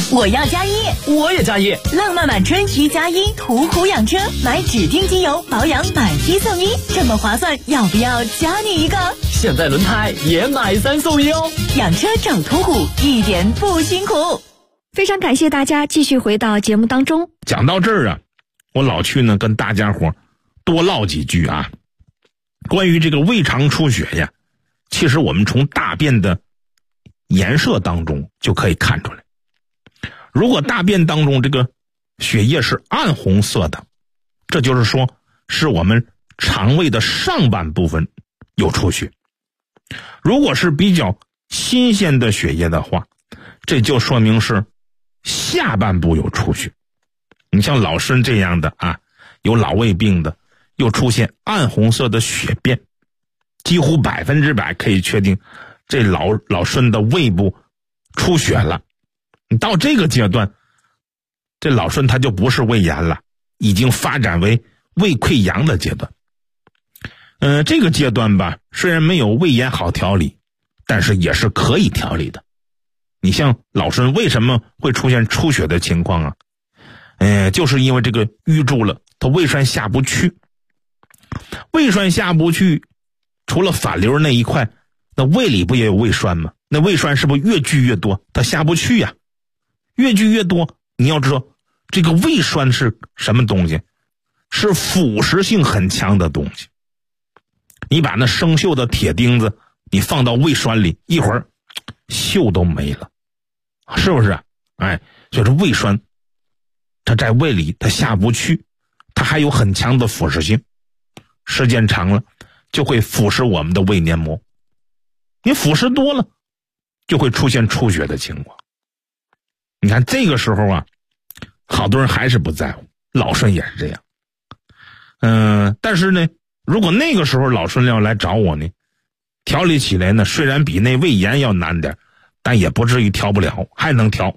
我要加一， 我也加一。 浪漫满春一加一，途虎养车，买指定机油保养买一送一，这么划算，要不要加你一个？ 现在轮胎也买3送1哦。 养车找途虎，一点不辛苦。 非常感谢大家继续回到节目当中。 讲到这儿啊，我老去呢跟大家伙多唠几句啊。关于这个胃肠出血呀，其实我们从大便的颜色当中就可以看出来。如果大便当中这个血液是暗红色的，这就是说是我们肠胃的上半部分有出血。如果是比较新鲜的血液的话，这就说明是下半部有出血。你像老孙这样的啊，有老胃病的，又出现暗红色的血便，几乎100%可以确定这老孙的胃部出血了。你到这个阶段，这老孙他就不是胃炎了，已经发展为胃溃疡的阶段。这个阶段吧，虽然没有胃炎好调理，但是也是可以调理的。你像老孙为什么会出现出血的情况啊？就是因为这个淤住了，他胃酸下不去。胃酸下不去，除了反流那一块，那胃里不也有胃酸吗？那胃酸是不是越聚越多，它下不去呀？越聚越多，你要知道这个胃酸是什么东西？是腐蚀性很强的东西。你把那生锈的铁钉子你放到胃酸里，一会儿锈都没了，是不是？所以说胃酸它在胃里它下不去，它还有很强的腐蚀性，时间长了就会腐蚀我们的胃黏膜。你腐蚀多了就会出现出血的情况。你看这个时候啊，好多人还是不在乎，老孙也是这样。但是呢，如果那个时候老孙要来找我呢，调理起来呢，虽然比那胃炎要难点，但也不至于调不了，还能调。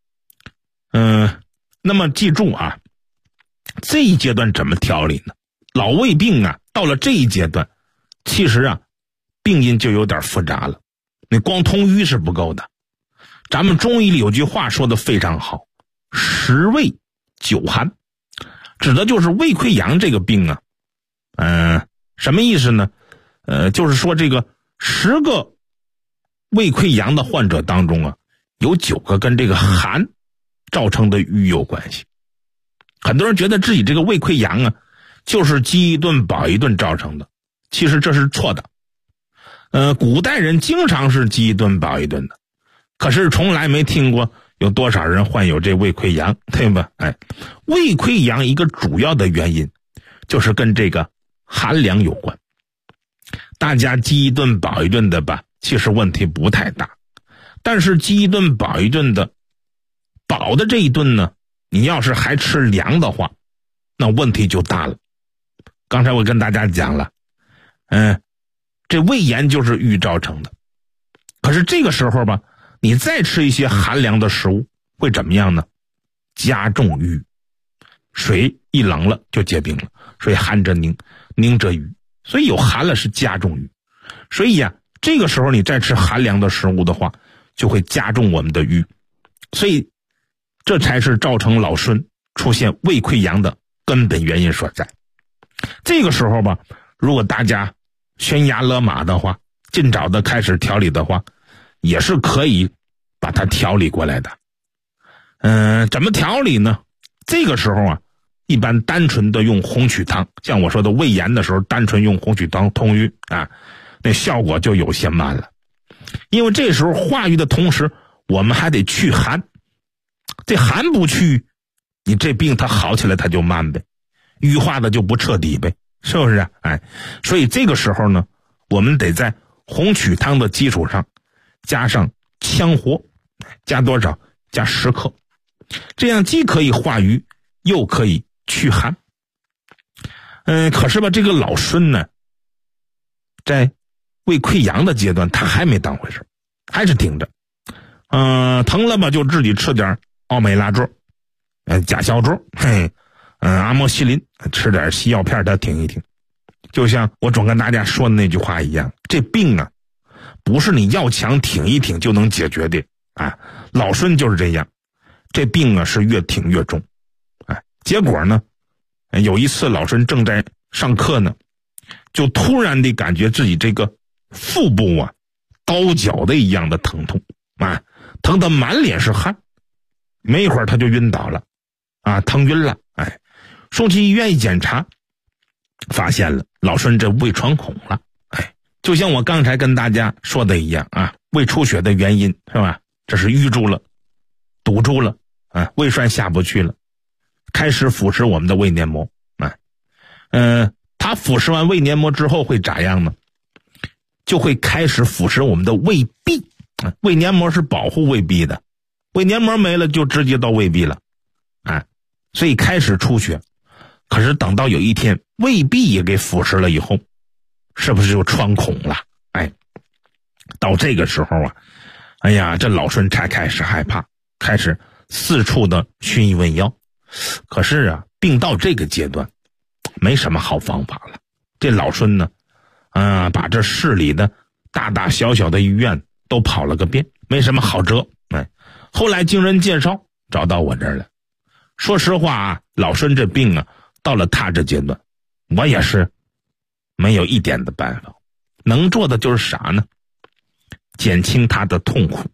那么记住啊，这一阶段怎么调理呢？老胃病啊，到了这一阶段，其实啊，病因就有点复杂了。你光通瘀是不够的。咱们中医里有句话说的非常好，10胃9寒，指的就是胃溃疡这个病啊。什么意思呢？就是说这个10个胃溃疡的患者当中啊，有9个跟这个寒造成的瘀有关系。很多人觉得自己这个胃溃疡啊，就是饥一顿饱一顿造成的，其实这是错的。古代人经常是饥一顿饱一顿的，可是从来没听过有多少人患有这胃溃疡，对吧？胃溃疡一个主要的原因就是跟这个寒凉有关。大家饥一顿饱一顿的吧，其实问题不太大。但是饥一顿饱一顿的，饱的这一顿呢，你要是还吃凉的话，那问题就大了。刚才我跟大家讲了，这胃炎就是瘀造成的。可是这个时候吧，你再吃一些寒凉的食物，会怎么样呢？加重瘀。水一冷了就结冰了，所以寒则凝，凝则瘀。所以有寒了是加重瘀。所以啊，这个时候你再吃寒凉的食物的话，就会加重我们的瘀。所以这才是造成老孙出现胃溃疡的根本原因所在。这个时候吧，如果大家悬崖勒马的话，尽早的开始调理的话，也是可以把它调理过来的。怎么调理呢？这个时候啊，一般单纯的用红曲汤，像我说的胃炎的时候，单纯用红曲汤通瘀啊，那效果就有些慢了。因为这时候化瘀的同时，我们还得去寒，这寒不去，你这病它好起来它就慢呗，瘀化的就不彻底呗，是不是？所以这个时候呢，我们得在红曲汤的基础上加上羌活，加多少？加10克，这样既可以化瘀，又可以驱寒。可是吧，这个老孙呢，在胃溃疡的阶段，他还没当回事，还是挺着。疼了吧，就自己吃点奥美拉唑，甲硝唑，阿莫西林，吃点西药片，他挺一挺。就像我总跟大家说的那句话一样，这病啊，不是你要强挺一挺就能解决的啊。老孙就是这样， 这病啊是越挺越重。结果呢，有一次老孙正在上课呢，就突然地感觉自己这个腹部啊刀绞的一样的疼痛啊，疼得满脸是汗，没一会儿他就晕倒了啊，疼晕了。送去医院一检查，发现了老孙这胃穿孔了。就像我刚才跟大家说的一样啊，胃出血的原因是吧？这是淤住了，堵住了啊，胃酸下不去了，开始腐蚀我们的胃黏膜。它腐蚀完胃黏膜之后会咋样呢？就会开始腐蚀我们的胃壁。胃黏膜是保护胃壁的，胃黏膜没了就直接到胃壁了，所以开始出血。可是等到有一天胃壁也给腐蚀了以后，是不是就穿孔了？到这个时候啊，这老孙才开始害怕，开始四处的寻医问药。可是啊，病到这个阶段，没什么好方法了。这老孙呢，把这市里的大大小小的医院都跑了个遍，没什么好辙。后来经人介绍找到我这儿了。说实话啊，老孙这病啊，到了他这阶段，我也是没有一点的办法，能做的就是啥呢？减轻他的痛苦，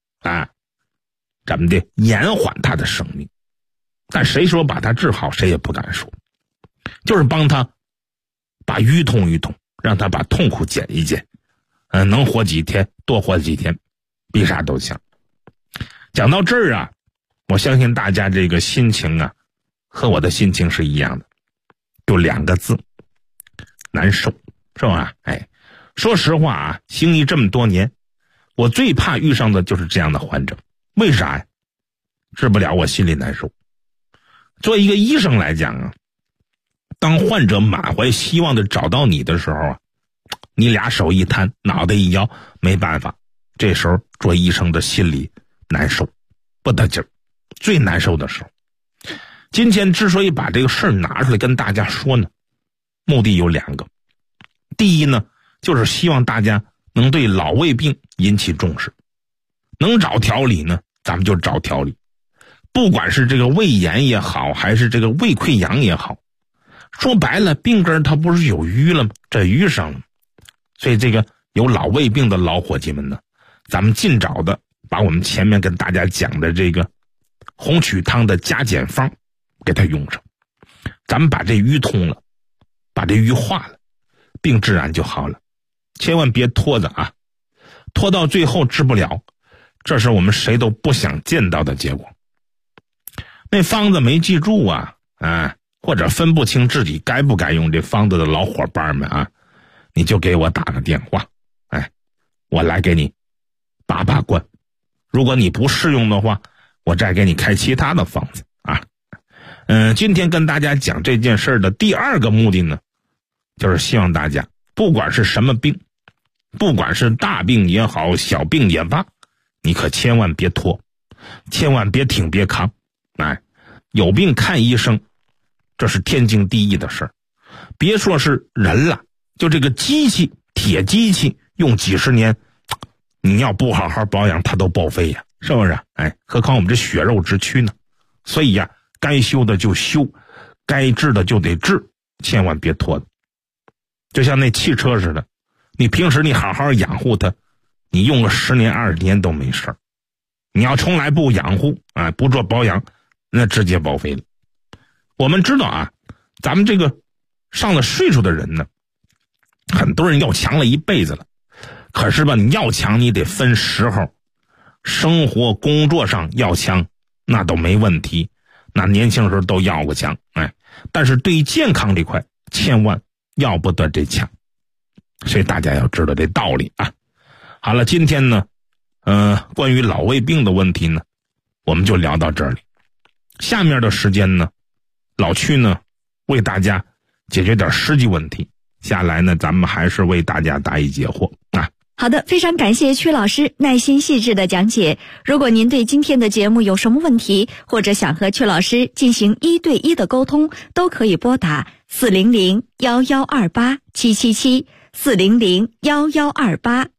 怎么的，延缓他的生命。但谁说把他治好，谁也不敢说，就是帮他把淤通淤通，让他把痛苦减一减，能活几天多活几天，比啥都强。讲到这儿啊，我相信大家这个心情啊，和我的心情是一样的，就2个字，难受，是吧？说实话啊，行医这么多年，我最怕遇上的就是这样的患者。为啥呀？治不了我心里难受。作为一个医生来讲啊，当患者满怀希望的找到你的时候啊，你俩手一摊，脑袋一摇，没办法，这时候做医生的心里难受不得劲儿，最难受的时候。今天之所以把这个事儿拿出来跟大家说呢，目的有2个。第一呢，就是希望大家能对老胃病引起重视，能找调理呢，咱们就找调理。不管是这个胃炎也好，还是这个胃溃疡也好，说白了，病根它不是有淤了吗？这淤上了。所以这个有老胃病的老伙计们呢，咱们尽早的把我们前面跟大家讲的这个红曲汤的加减方给它用上，咱们把这淤通了，把这淤化了，病自然就好了。千万别拖着啊，拖到最后治不了，这是我们谁都不想见到的结果。那方子没记住啊，或者分不清自己该不该用这方子的老伙伴们啊，你就给我打个电话，我来给你把关。如果你不适用的话，我再给你开其他的方子啊。今天跟大家讲这件事的第2个目的呢，就是希望大家不管是什么病，不管是大病也好，小病也罢，你可千万别拖，千万别挺别扛。有病看医生，这是天经地义的事儿。别说是人了，就这个机器，铁机器用几十年，你要不好好保养它都报废呀，是不是？何况我们这血肉之躯呢？所以呀，该修的就修，该治的就得治，千万别拖。就像那汽车似的，你平时你好好养护它，你用个10年20年都没事儿。你要从来不养护不做保养，那直接报废了。我们知道啊，咱们这个上了岁数的人呢，很多人要强了一辈子了，可是吧，你要强你得分时候，生活工作上要强那都没问题，那年轻时候都要个强，但是对于健康这块千万要不得这强，所以大家要知道这道理啊。好了，今天呢关于老胃病的问题呢，我们就聊到这里。下面的时间呢，老曲呢为大家解决点实际问题，下来呢咱们还是为大家答疑解惑啊。 好的，非常感谢曲老师耐心细致的讲解。如果您对今天的节目有什么问题，或者想和曲老师进行1对1的沟通，都可以拨打400-1128-777 400-1128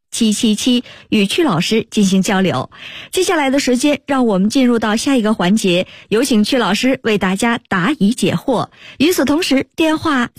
777与曲老师进行交流。接下来的时间，让我们进入到下一个环节，有请曲老师为大家答疑解惑。与此同时，电话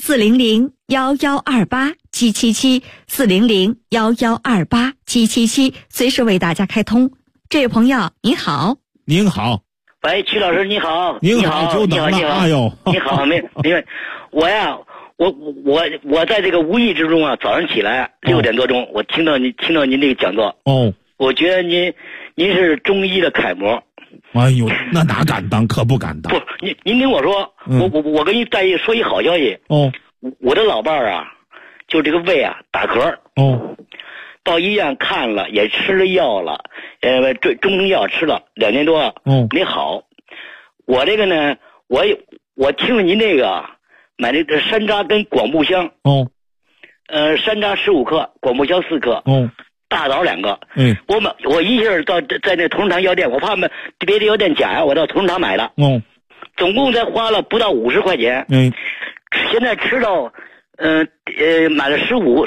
400-1128-777，400-1128-777，随时为大家开通。这位朋友，您好。 您好。 喂，曲老师你好。 您好，久等了。哎呦， 你好，没我呀，我在这个无意之中啊，早上起来6点多钟，我听到您这个讲座。 哦， 我觉得您是中医的楷模。 哎呦，那哪敢当，可不敢当。 不，您听我说，我跟您说一好消息。 哦， 我的老伴儿啊，就这个胃啊打嗝。 哦， 到医院看了，也吃了药了，中成药吃了2年多，没好。我这个呢，我听了您这个，买这个山楂跟广步香。山楂15克，广步香4克。大枣2个。我一下在那同仁堂药店，我怕别的药店假呀，我到同仁堂买的。总共才花了不到50块钱。现在吃到买了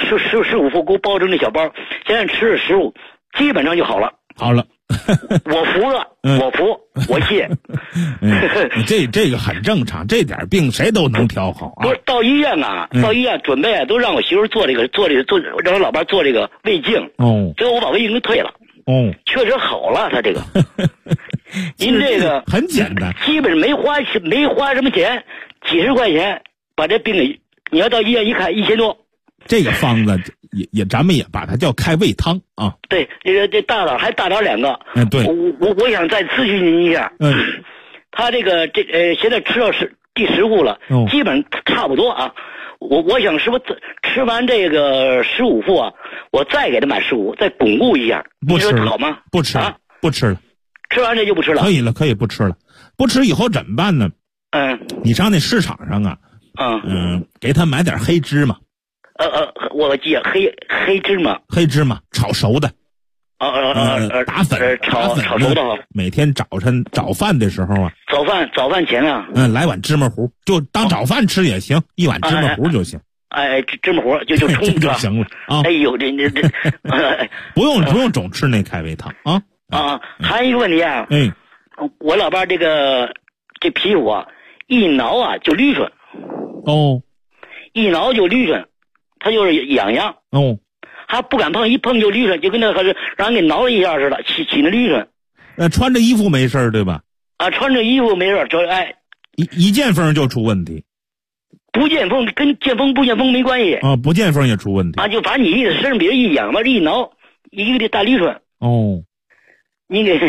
15副，给我包成那小包，现在吃了15，基本上就好了。 好了。 我服了，我服，我谢。 这个很正常，这点病谁都能调好啊。 不是到医院啊，准备都让我媳妇做这个，让我老伴做这个胃镜。结果我把胃镜给退了。确实好了，他这个。您这个很简单， 基本没花什么钱，几十块钱把这病给，你要到医院一看1000多。这个方子咱们也把它叫开胃汤啊。 对，这大枣还大枣2个。对。我想再咨询您一下。他这现在吃到第10副了，基本差不多啊。我想是不是吃完这个15副啊，我再给他买15，再巩固一下。 不吃了， 好吗？ 不吃了，不吃了。 吃完这就不吃了。 可以了，可以不吃了。不吃以后怎么办呢？你上那市场上啊，给他买点黑芝麻。我记黑芝麻炒熟的。打粉炒熟的。 每天早晨早饭的时候啊， 早饭前啊， 来碗芝麻糊，就当早饭吃也行，一碗芝麻糊就行。 芝麻糊就冲就行了啊。 哎呦，这不用总吃那开胃汤啊。 还有一个问题啊，我老伴这皮肤啊，一挠啊就捋顺。一挠就捋顺，他就是痒痒。还不敢碰，一碰就捋顺，就跟那让人给挠了一下似的，起那捋顺。 穿着衣服没事对吧？ 穿着衣服没事， 一见风就出问题。 不见风跟见风不见风没关系。 不见风也出问题。 就把你身上比如一痒吧，一挠一个大捋顺。您给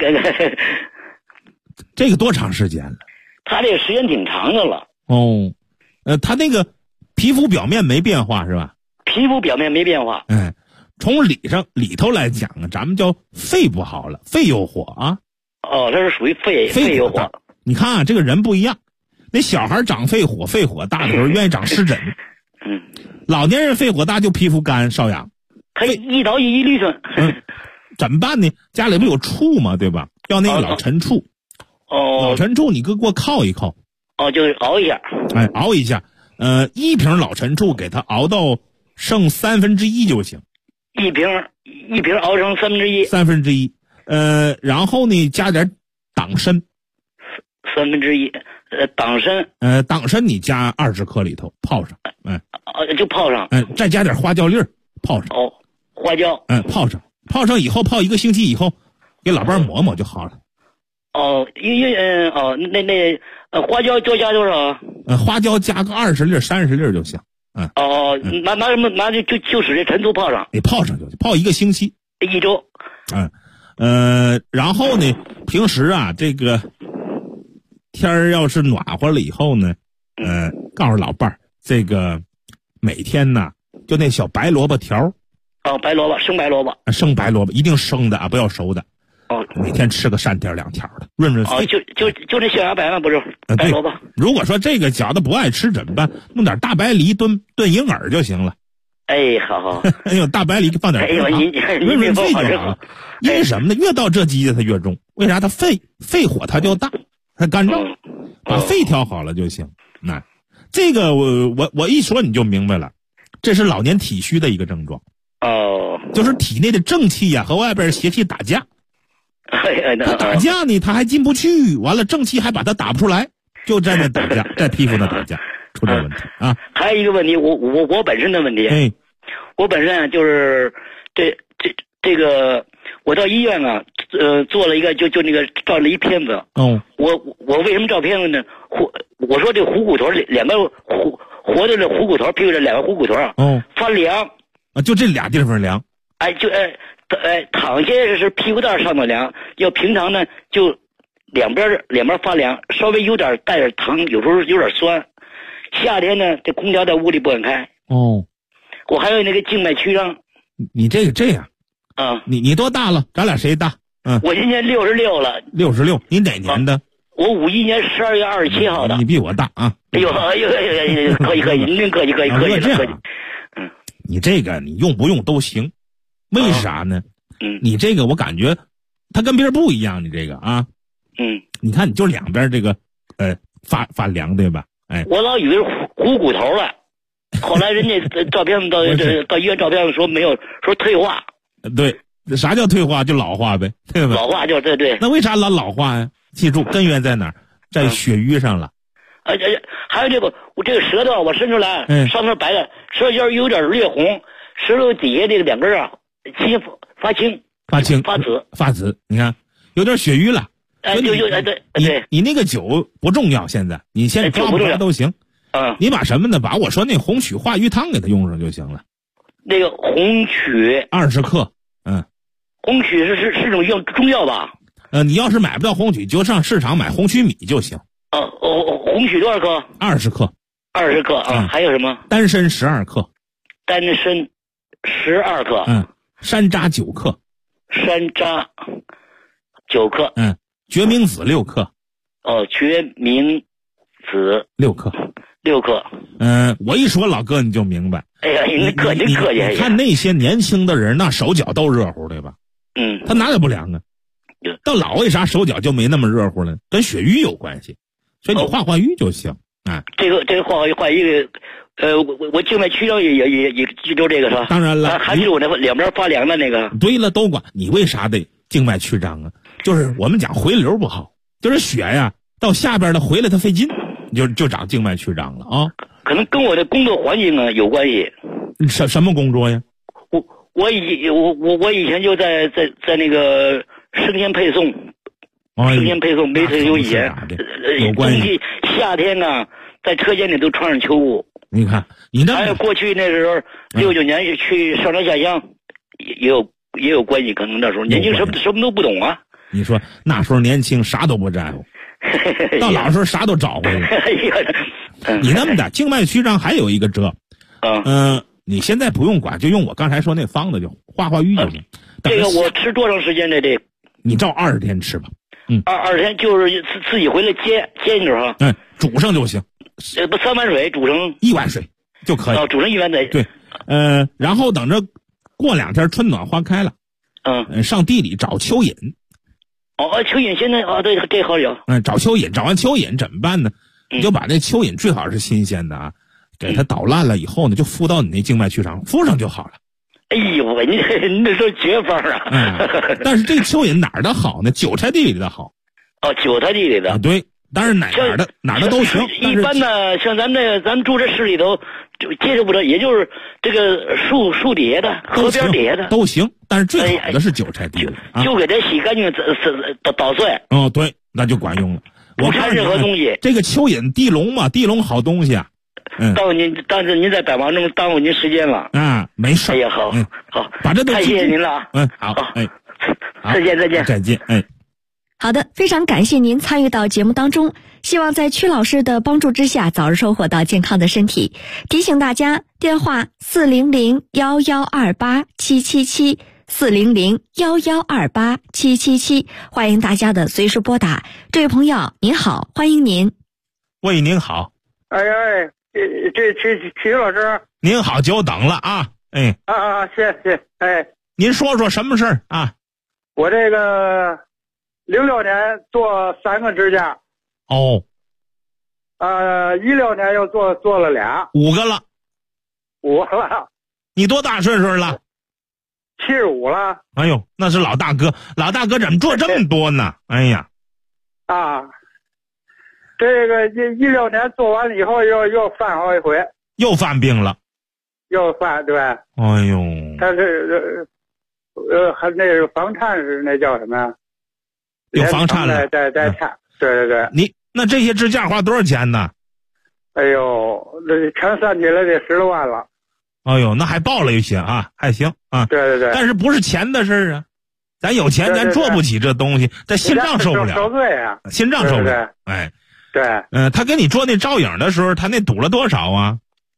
这个多长时间了？ 他这个时间挺长的了。 他那个皮肤表面没变化是吧？ 皮肤表面没变化。 从里头来讲啊，咱们叫肺不好了，肺有火啊。 他是属于肺有火。 你看啊，这个人不一样，那小孩长肺火大的时候愿意长湿疹。老年人肺火大就皮肤干瘙痒。 他一挠一捋顺。 怎么办呢？家里不有醋吗？对吧？要那个老陈醋。老陈醋你给我靠一靠。 就熬一下。 熬一下。1瓶老陈醋给它熬到剩1/3就行。 一瓶熬成1/3。 1/3。然后呢，加点党参。 1/3。党参。 党参你加20克里头泡上。 就泡上。 再加点花椒粒儿泡上。 花椒。 泡上以后，泡1个星期以后，给老伴抹抹就好了。 花椒多加多少？ 花椒加个20粒、30粒就行。 拿就使这陈醋泡上。 你泡上就行，泡1个星期 ，1周。 然后呢，平时啊，这个天儿要是暖和了以后呢，告诉老伴儿，这个每天呢，就那小白萝卜条。 白萝卜，生白萝卜。 生白萝卜一定生的啊，不要熟的。每天吃个3条2条的，润肺。 就这象牙白吗？不是，白萝卜。 如果说这个饺子不爱吃怎么办？弄点大白梨炖银耳就行了。 好。 大白梨放点润肺就好了。因为什么呢？越到这季节它越重，为啥？它肺火它就大，它干燥，把肺调好了就行。这个我一说你就明白了，这是老年体虚的一个症状。 哦， 就是体内的正气呀和外边邪气打架。他打架呢，他还进不去，完了正气还把他打不出来，就在那打架，在皮肤那打架，出这问题啊。 还有一个问题，我本身的问题，我本身就是这个，我到医院啊，做了一个就那个照了一片子。我为什么照片子呢？我说这虎骨头两个活的这虎骨头，屁股这两个虎骨头啊，发凉啊，就这俩地方凉。 躺下是屁股蛋上头凉，要平常呢就两边发凉，稍微有点带点疼，有时候有点酸。夏天呢，这空调在屋里不敢开。我还有那个静脉曲张。 你这样啊？你多大了？咱俩谁大？ 我今年66了。 66，你哪年的？ 我51年12月27号的。 你比我大啊！ 哎呦，可以，您客气。 你这个你用不用都行。为啥呢？你这个我感觉它跟别人不一样，你这个啊，你看你就两边这个发凉，对吧？ 我老以为是虎骨头了，后来人家照片到医院照片说没有，说退化。 对，啥叫退化？就老化呗，对吧？ 老化就对。 那为啥老化呀？记住根源在哪儿？在血瘀上了。 还有我这个舌头我伸出来，上面白的，舌尖有点略红，舌头底下这个两根啊。发青发紫， 你看有点血瘀了。 对， 你那个酒不重要，现在你先抓不抓都行。你把什么呢？把我说那红曲化瘀汤给它用上就行了。 那个红曲 20克， 红曲是种中药吧？ 你要是买不到红曲，就上市场买红曲米就行。 红曲多少克 ？20克。 20克啊，还有什么？ 丹参12克。 丹参12克。 山楂9克。 山楂9克。 决明子6克。 决明子 6克。 6克。 我一说老哥你就明白。 哎呀，您客气。 你看那些年轻的人，那手脚都热乎，对吧？他哪里不凉啊？到老为啥手脚就没那么热乎了？跟血瘀有关系，所以你化瘀就行。 这个化瘀，我静脉曲张也就这个是吧？ 当然了， 还是我那两边发凉的那个。 对了，都管你为啥得静脉曲张啊？就是我们讲回流不好，就是血呀到下边的回来它费劲，就长静脉曲张了啊。 可能跟我的工作环境啊有关系。 什么工作呀？ 我以前就在那个生鲜配送。生鲜配送没退休以前， 有关系。 夏天呢，在车间里都穿上秋裤。 你看，你那还有过去那时候69年去上山下乡，也有关系。可能那时候年轻什么都不懂啊。 你说那时候年轻啥都不在乎，到老时候啥都找回来。你那么的静脉曲张还有一个辙，你现在不用管，就用我刚才说那方子就化瘀就行。 这个我吃多长时间的这？ 你照20天吃吧。 20天就是自己回来煎一阵哈。 煮上就行。 不3碗水煮成 1碗水就可以。 煮成1碗水。 对，然后等着过2天春暖花开了，上地里找蚯蚓。 蚯蚓现在对，这好有。 找蚯蚓，找完蚯蚓怎么办呢？你就把那蚯蚓最好是新鲜的啊，给它捣烂了以后呢，就敷到你那静脉曲张，敷上就好了。 哎呦，您这是绝方啊！ 但是这蚯蚓哪儿的好呢？韭菜地里的好。 韭菜地里的。 对，当然哪儿的都行。 一般呢，像咱们住这市里头，就接受不了，也就是这个树底下的、河边底下的都行。但是最好的是韭菜地里， 就给它洗干净，捣碎。 对，那就管用了。 不掺任何东西。 这个蚯蚓地龙嘛，地龙好东西啊。 但是您在百忙中耽误您时间了。 没事。 哎呀，好， 把这都太谢谢您了啊。 好， 再见。 好的，非常感谢您参与到节目当中，希望在曲老师的帮助之下，早日收获到健康的身体。提醒大家，电话400-1128-777，400-1128-777，欢迎大家的随时拨打。这位朋友您好，欢迎您。 喂，您好。 这曲老师， 您好，久等了啊！ 谢谢。 您说说什么事儿啊？ 我这个06年做3个指甲。16年又做了俩。 5个了。 5个了。 你多大岁数了？ 75了。 哎呦，那是老大哥，老大哥怎么做这么多呢？哎呀， 啊，这个16年做完了以后又犯好几回， 又犯病了， 又犯对。 哎呦， 他是还那个房颤是那叫什么呀？ 有房颤了， 在颤，对对对。 你那这些支架花多少钱呢？ 哎呦，这全算起来得10多万了。 哎呦，那还报了一些啊，还行啊。 对对对。 但是不是钱的事儿啊，咱有钱咱做不起这东西，咱心脏受不了。 受罪啊， 心脏受不了。哎， 对。 他给你做那照影的时候，他那赌了多少啊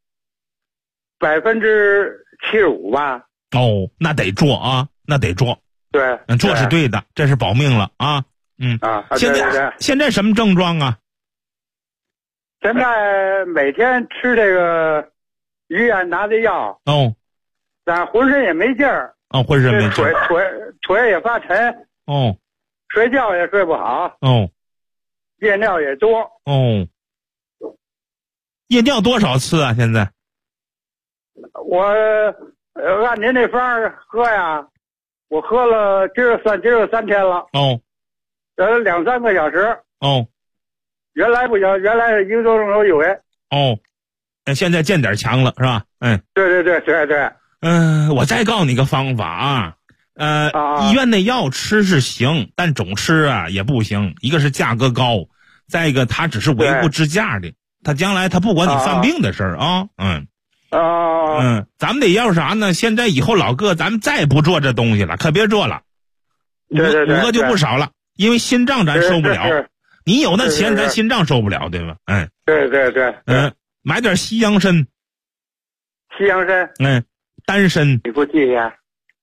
？75%吧。 哦，那得做啊，那得做。 对， 做是对的，这是保命了啊。现在什么症状啊？ 现在每天吃这个医院拿的药。 哦。 但浑身也没劲儿。 哦，浑身没劲儿。 腿也发沉。 哦。 睡觉也睡不好。 哦。 夜尿也多。 哦。夜尿多少次啊？现在？ 我按您那方喝呀，我喝了今儿有3天了。 哦。 2、3个小时。 哦。 原来不行，原来是1个多钟头一回。 哦。现在见点强了是吧？哎。 对。 我再告诉你个方法啊。医院那药吃是行，但总吃啊也不行。一个是价格高，再一个它只是维护支架的，它将来它不管你犯病的事儿啊。咱们得要啥呢？现在以后老哥，咱们再不做这东西了，可别做了。 对 5个就不少了，因为心脏咱受不了。你有那钱，咱心脏受不了，对吧？哎。 对。 买点西洋参。 西洋参。 丹参。 你给我记一下。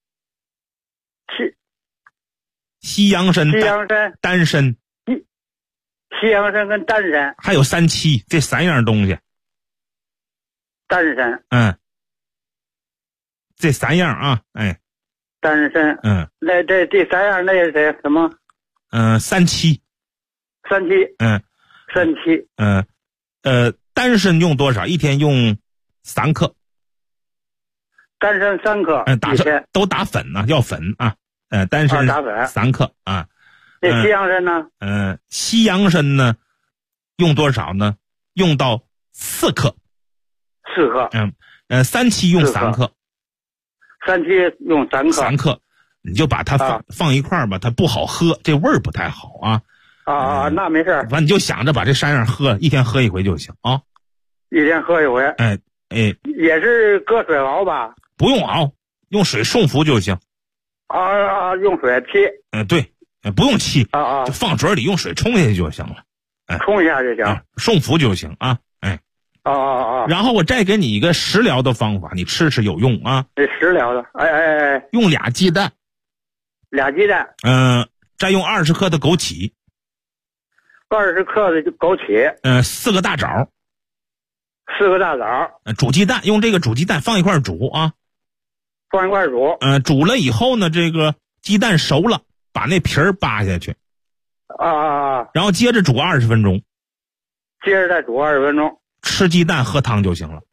西洋参、丹参。 西洋参跟丹参。 还有3七，这3样东西。 丹参。 这3样啊，哎。 丹参。那这第3样那是什么 ？3七。 3七。3七。 丹参用多少？一天用3克。 丹参3克。 都打粉呢，要粉啊。丹参打粉 3克啊。 那西洋参呢？ 西洋参呢，用多少呢？用到4克。 4克。 3七用3克。 3七用3克。 你就把它放一块儿吧，它不好喝，这味儿不太好啊。 那没事。 反正你就想着把这3样喝，一天喝一回就行啊。 一天喝一回。也是搁水熬吧？ 不用熬，用水送服就行。 用水沏。 对，不用沏。就放嘴里用水冲下去就行了。 冲一下就行。 送服就行啊。然后我再给你一个食疗的方法，你吃有用啊。 这食疗的。 用俩鸡蛋。 俩鸡蛋。 再用20克的枸杞。 20克的枸杞。 4个大枣。 4个大枣。 煮鸡蛋，用这个煮鸡蛋放一块煮啊。 放一块煮。 煮了以后呢，这个鸡蛋熟了，把那皮儿扒下去。然后接着煮20分钟。 接着再煮20分钟。 吃鸡蛋喝汤就行了。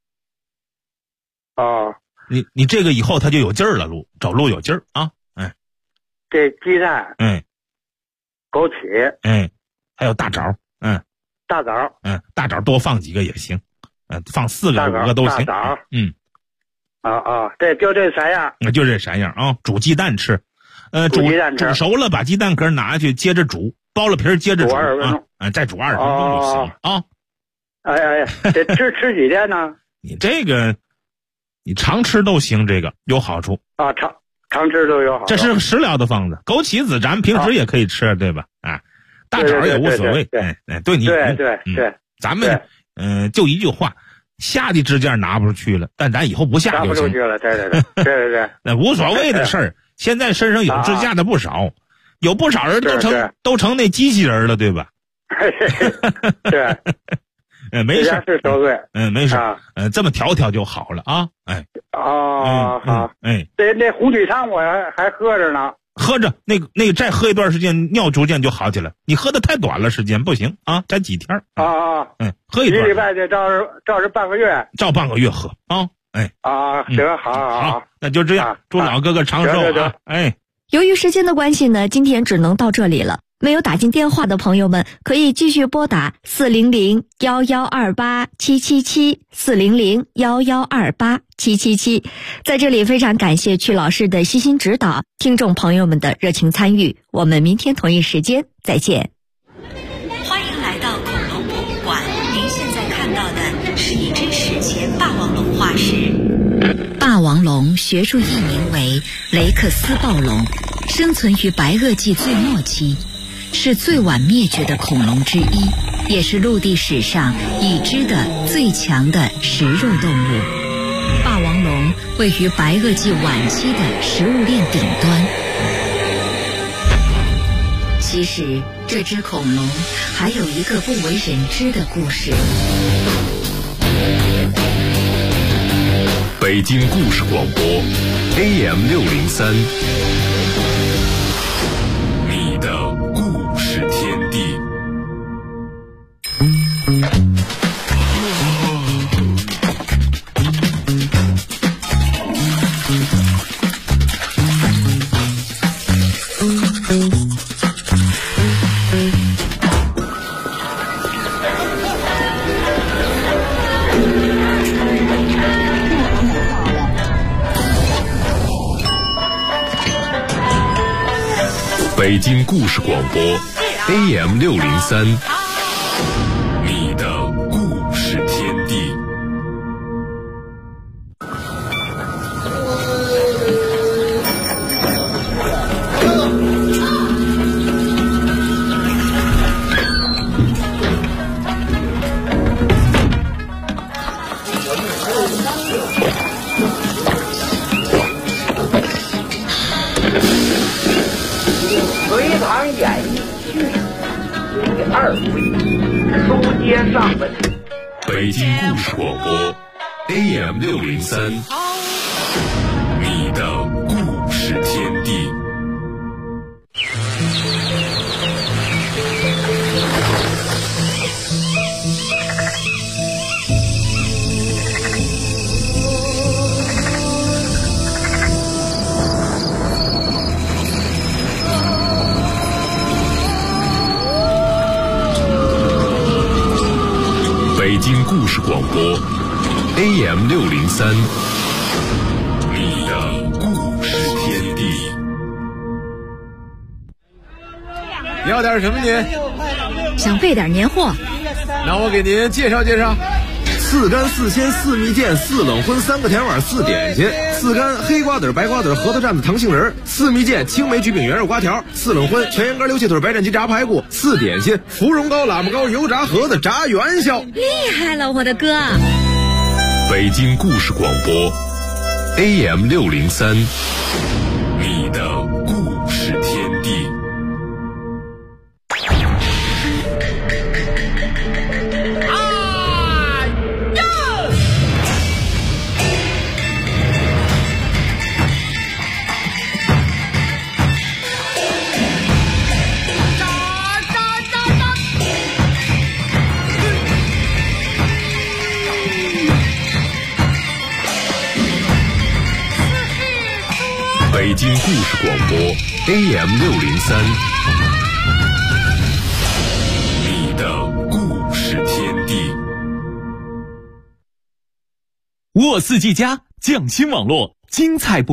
你这个以后它就有劲儿了，走路有劲儿啊。 这鸡蛋。枸杞。 还有大枣。 大枣。 大枣多放几个也行。放4个5个都行。 大枣。就这3样。 就这3样啊。煮鸡蛋吃。煮熟了把鸡蛋壳拿去接着煮，剥了皮接着煮啊。再煮20分钟就行了啊。 这吃几天呢？ 你这个你常吃都行，这个有好处啊。常吃都有好处。 这是个食疗的方子。枸杞子咱们平时也可以吃，对吧？大枣也无所谓。对你对。 咱们就一句话，下的支架拿不出去了，但咱以后不下就行。 拿不出去了，对。 那无所谓的事儿。现在身上有支架的不少，有不少人都成那机器人了，对吧？ 对。 没事。 是受罪。 没事。这么调就好了啊。 好。那红曲汤我还喝着呢。 喝着，那个再喝一段时间，尿逐渐就好起来。你喝的太短了，时间不行啊，才几天。喝一段。1 礼拜就照是半个月。 照半个月喝啊。 哎啊，行，好， 那就这样，祝老哥哥长寿啊！哎， 由于时间的关系呢，今天只能到这里了。没有打进电话的朋友们，可以继续拨打400-1128-777，400-1128-777。在这里非常感谢曲老师的悉心指导，听众朋友们的热情参与。我们明天同一时间再见。 欢迎来到恐龙博物馆，您现在看到的是一只史前霸王龙化石。 霸王龙学术译名为雷克斯暴龙，生存于白垩纪最末期，是最晚灭绝的恐龙之一，也是陆地史上已知的最强的食肉动物。霸王龙位于白垩纪晚期的食物链顶端。其实这只恐龙还有一个不为人知的故事。 北京故事广播 AM603， 你的故事天地。北京故事广播 AM603， 你的故事天地。 隋唐演义序第2回，书接上文。 北京故事广播 AM603， 你的故事天地。北京故事广播 AM603， 你的故事天地。 要点什么您？ 想备点年货。 那我给您介绍介绍。 4干4鲜4蜜饯4冷荤3个甜碗4点心，4干黑瓜子白瓜子核桃蘸子糖杏仁，4蜜饯青梅焗饼圆肉瓜条，4冷荤全羊肝溜切腿白斩鸡炸排骨，4点心芙蓉糕喇嘛糕油炸盒子炸元宵。 厉害了，我的哥！ 北京故事广播 AM603， 你的故事天地。北京故事广播 AM603， 你的故事天地。 沃4G+匠心网络，精彩不